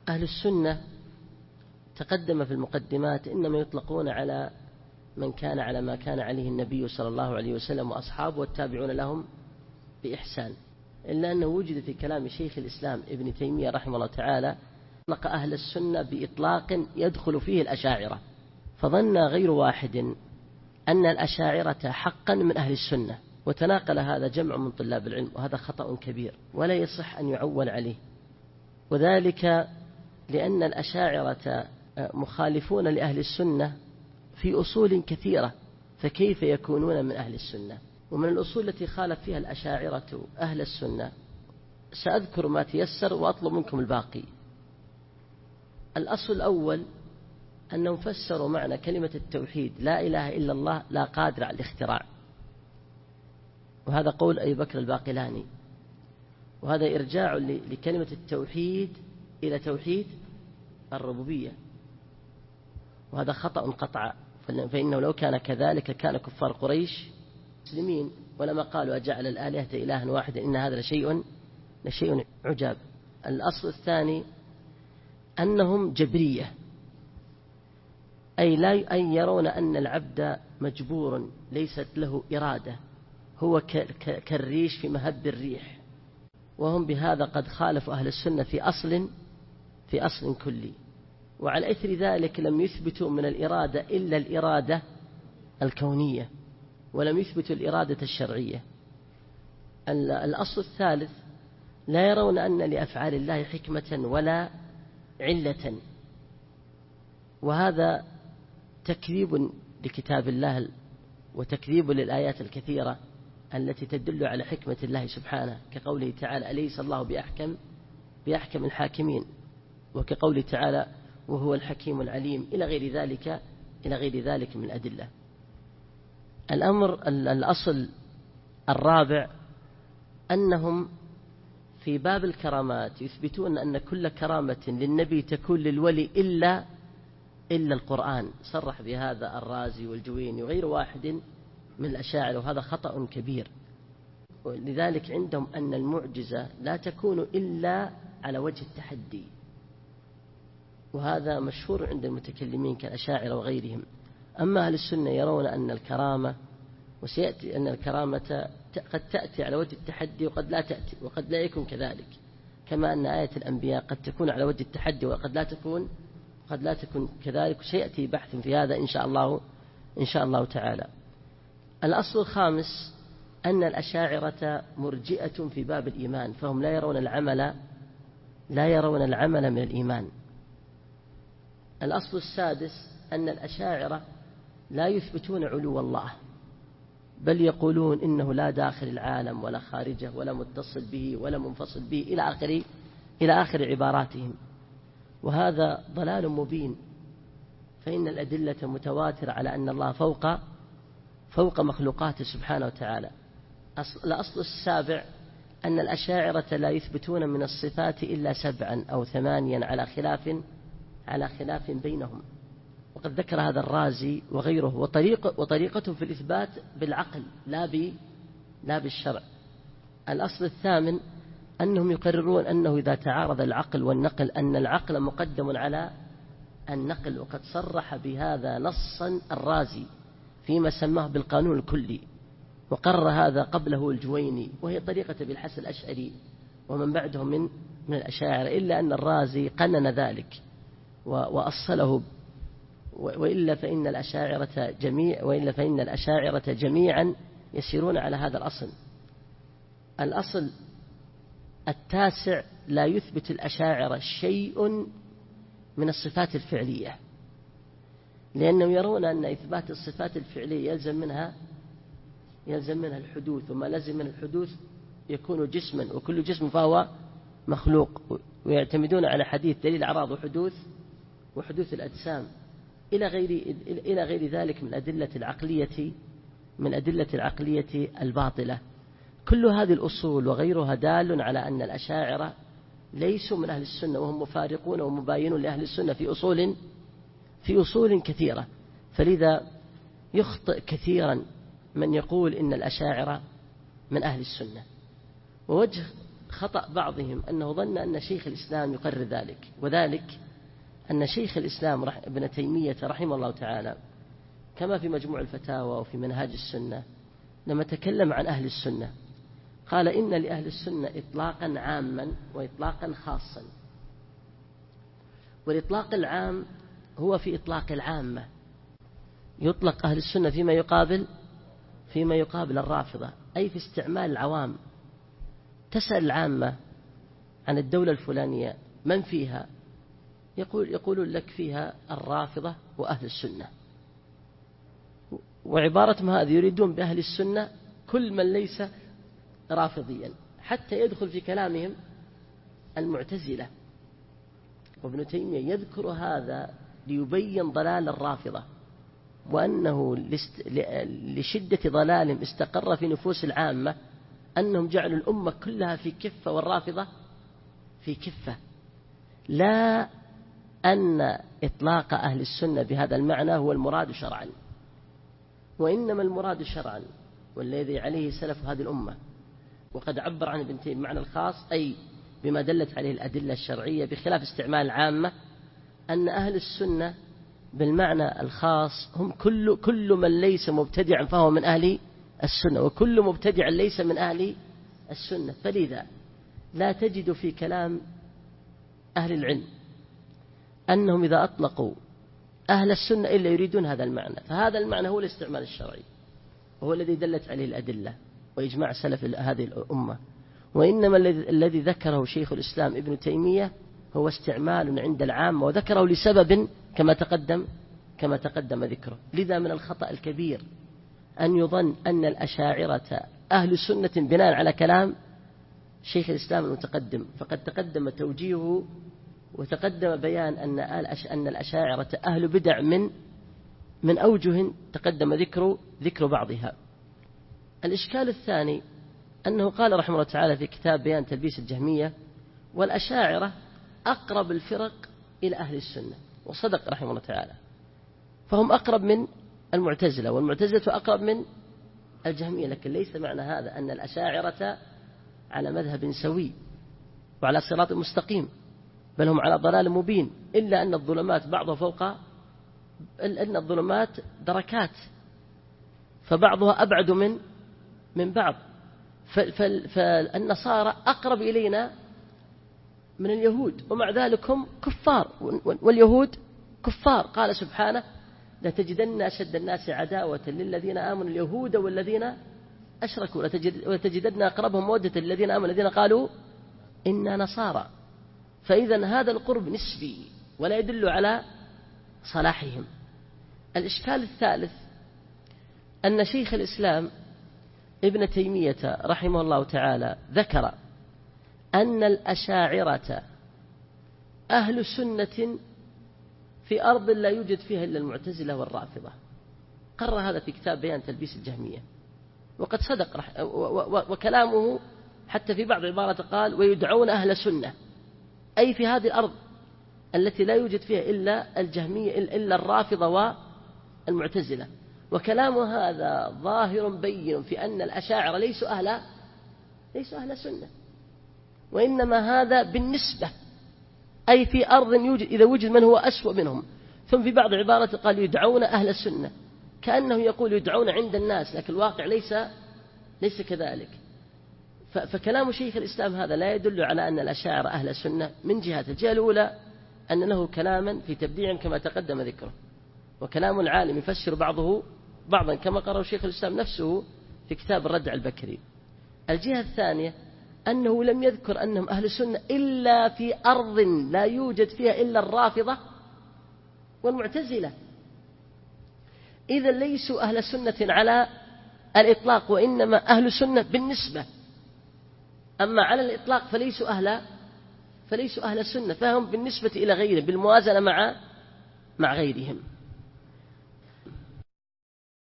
أهل السنة تقدم في المقدمات إنما يطلقون على من كان على ما كان عليه النبي صلى الله عليه وسلم وأصحابه والتابعون لهم بإحسان، إلا أنه وجد في كلام شيخ الإسلام ابن تيمية رحمه الله تعالى أطلق أهل السنة بإطلاق يدخل فيه الأشاعرة، فظن غير واحد أن الأشاعرة حقا من أهل السنة، وتناقل هذا جمع من طلاب العلم، وهذا خطأ كبير ولا يصح أن يعول عليه، وذلك لأن الأشاعرة مخالفون لأهل السنة في أصول كثيرة، فكيف يكونون من أهل السنة؟ ومن الأصول التي خالف فيها الأشاعرة أهل السنة سأذكر ما تيسر وأطلب منكم الباقي. الأصل الأول أنهم فسروا معنى كلمة التوحيد لا إله إلا الله لا قادر على الاختراع، وهذا قول أبي بكر الباقلاني، وهذا إرجاع لكلمة التوحيد إلى توحيد الربوبية، وهذا خطأ قطعا، فإنه لو كان كذلك كان كفار قريش مسلمين ولما قالوا أجعل الآلهة إلها واحدا إن هذا لشيء عجاب. الأصل الثاني أنهم جبرية، أي يرون أن العبد مجبور ليست له إرادة، هو كالريش في مهب الريح، وهم بهذا قد خالفوا أهل السنة في أصل كلي، وعلى إثر ذلك لم يثبتوا من الإرادة إلا الإرادة الكونية، ولم يثبتوا الإرادة الشرعية. الأصل الثالث لا يرون أن لأفعال الله حكمة ولا علة، وهذا تكذيب لكتاب الله وتكذيب للآيات الكثيرة التي تدل على حكمة الله سبحانه، كقوله تعالى أليس الله بأحكم الحاكمين، وكقوله تعالى وهو الحكيم العليم، إلى غير ذلك من الأدلة. الأصل الرابع أنهم في باب الكرامات يثبتون أن كل كرامة للنبي تكون للولي إلا القرآن، صرح بهذا الرازي والجويني وغير واحد من الأشاعرة، وهذا خطأ كبير. ولذلك عندهم أن المعجزة لا تكون إلا على وجه التحدي، وهذا مشهور عند المتكلمين كالأشاعرة وغيرهم. أما أهل السنة يرون أن الكرامة، وسيأتي أن الكرامة قد تأتي على وجه التحدي وقد لا تأتي وقد لا يكون كذلك، كما أن آية الأنبياء قد تكون على وجه التحدي وقد لا تكون كذلك، وسيأتي بحث في هذا إن شاء الله تعالى. الأصل الخامس أن الأشاعرة مرجئة في باب الإيمان، فهم لا يرون العمل من الإيمان. الأصل السادس أن الأشاعرة لا يثبتون علو الله، بل يقولون إنه لا داخل العالم ولا خارجه ولا متصل به ولا منفصل به إلى آخر عباراتهم، وهذا ضلال مبين، فإن الأدلة متواترة على أن الله فوق مخلوقاته سبحانه وتعالى. الأصل السابع أن الأشاعرة لا يثبتون من الصفات إلا 7 أو 8 على خلاف بينهم، وقد ذكر هذا الرازي وغيره، وطريقته في الإثبات بالعقل لا بالشرع. الأصل الثامن أنهم يقررون أنه إذا تعارض العقل والنقل أن العقل مقدم على النقل، وقد صرح بهذا نصا الرازي فيما سماه بالقانون الكلي، وقرر هذا قبله الجويني، وهي طريقة بالحسن الأشعري ومن بعدهم من الأشاعرة، إلا أن الرازي قنن ذلك وأصله، وإلا فإن الأشاعرة جميعا يسيرون على هذا الأصل. الأصل التاسع لا يثبت الأشاعرة شيء من الصفات الفعلية، لأنهم يرون أن إثبات الصفات الفعلية يلزم منها الحدوث، وما لازم من الحدوث يكون جسما، وكل جسم فهو مخلوق، ويعتمدون على حديث دليل الأعراض وحدوث الأجسام إلى غير ذلك من أدلة العقلية الباطلة. كل هذه الأصول وغيرها دال على أن الأشاعرة ليسوا من أهل السنة، وهم مفارقون ومباينون لأهل السنة في أصول كثيرة، فلذا يخطئ كثيرا من يقول إن الأشاعرة من أهل السنة. ووجه خطأ بعضهم أنه ظن أن شيخ الإسلام يقرر ذلك، وذلك أن شيخ الإسلام ابن تيمية رحمه الله تعالى كما في مجموع الفتاوى وفي منهاج السنة لما تكلم عن أهل السنة قال إن لأهل السنة إطلاقا عاما وإطلاقا خاصا، والإطلاق العام هو في إطلاق العامة، يطلق أهل السنة فيما يقابل الرافضة، أي في استعمال العوام. تسأل العامة عن الدولة الفلانية من فيها، يقول لك فيها الرافضة وأهل السنة، وعبارتهم هذه يريدون بأهل السنة كل من ليس رافضيا، حتى يدخل في كلامهم المعتزلة. وابن تيمية يذكر هذا ليبين ضلال الرافضة، وأنه لشدة ضلالهم استقر في نفوس العامة أنهم جعلوا الأمة كلها في كفة والرافضة في كفة، لا أن إطلاق أهل السنة بهذا المعنى هو المراد شرعا، وإنما المراد شرعا والذي عليه سلف هذه الأمة. وقد عبر عن ابن تيمية بمعنى الخاص، أي بما دلت عليه الأدلة الشرعية بخلاف استعمال العامة، أن أهل السنة بالمعنى الخاص هم كل من ليس مبتدعا فهو من أهل السنة، وكل مبتدع ليس من أهل السنة. فلذا لا تجد في كلام أهل العلم أنهم إذا أطلقوا أهل السنة إلا يريدون هذا المعنى، فهذا المعنى هو الاستعمال الشرعي، وهو الذي دلت عليه الأدلة وإجماع سلف هذه الأمة. وإنما الذي ذكره شيخ الإسلام ابن تيمية هو استعمال عند العامة، وذكره لسبب كما تقدم ذكره. لذا من الخطأ الكبير أن يظن أن الأشاعرة أهل سنة بناء على كلام شيخ الإسلام المتقدم، فقد تقدم توجيهه وتقدم بيان أن الأشاعرة أهل بدع من أوجه تقدم ذكر بعضها. الإشكال الثاني أنه قال رحمه الله تعالى في كتاب بيان تلبيس الجهمية: والأشاعرة أقرب الفرق إلى أهل السنة. وصدق رحمه الله تعالى، فهم أقرب من المعتزلة، والمعتزلة أقرب من الجهمية، لكن ليس معنى هذا أن الأشاعرة على مذهب سوي وعلى صراط مستقيم، بل هم على ضلال مبين، إلا أن الظلمات بعضها فوق أن الظلمات دركات، فبعضها أبعد من بعض. فالنصارى أقرب إلينا من اليهود، ومع ذلك هم كفار، واليهود كفار. قال سبحانه: لتجدن أشد الناس عداوة للذين آمنوا اليهود والذين أشركوا ولتجدن أقربهم مودة للذين آمنوا الذين قالوا إنا نصارى. فإذا هذا القرب نسبي ولا يدل على صلاحهم. الإشكال الثالث أن شيخ الإسلام ابن تيمية رحمه الله تعالى ذكر أن الأشاعرة أهل سنة في أرض لا يوجد فيها إلا المعتزلة والرافضة. قرر هذا في كتاب بيان تلبيس الجهمية، وقد صدق وكلامه حتى في بعض العبارات قال: ويدعون أهل سنة، أي في هذه الأرض التي لا يوجد فيها إلا الجهمية إلا الرافضة والمعتزلة. وكلام هذا ظاهر بين في أن الأشاعرة ليسوا أهل سنة، وإنما هذا بالنسبة، أي في أرض يوجد إذا وجد من هو أسوأ منهم. ثم في بعض العبارات قال: يدعون أهل السنة، كأنه يقول يدعون عند الناس، لكن الواقع ليس كذلك. فكلام شيخ الإسلام هذا لا يدل على أن الأشاعرة أهل السنة من جهة. الجهة الأولى أن له كلاما في تبديع كما تقدم ذكره، وكلام العالم يفسر بعضه بعضا كما قرأ شيخ الإسلام نفسه في كتاب الردع البكري. الجهة الثانية أنه لم يذكر أنهم أهل السنة إلا في أرض لا يوجد فيها إلا الرافضة والمعتزلة، إذا ليسوا أهل سنة على الإطلاق، وإنما أهل سنة بالنسبة. أما على الإطلاق فليسوا أهل السنة، فهم بالنسبة إلى غيرهم بالموازنة مع غيرهم.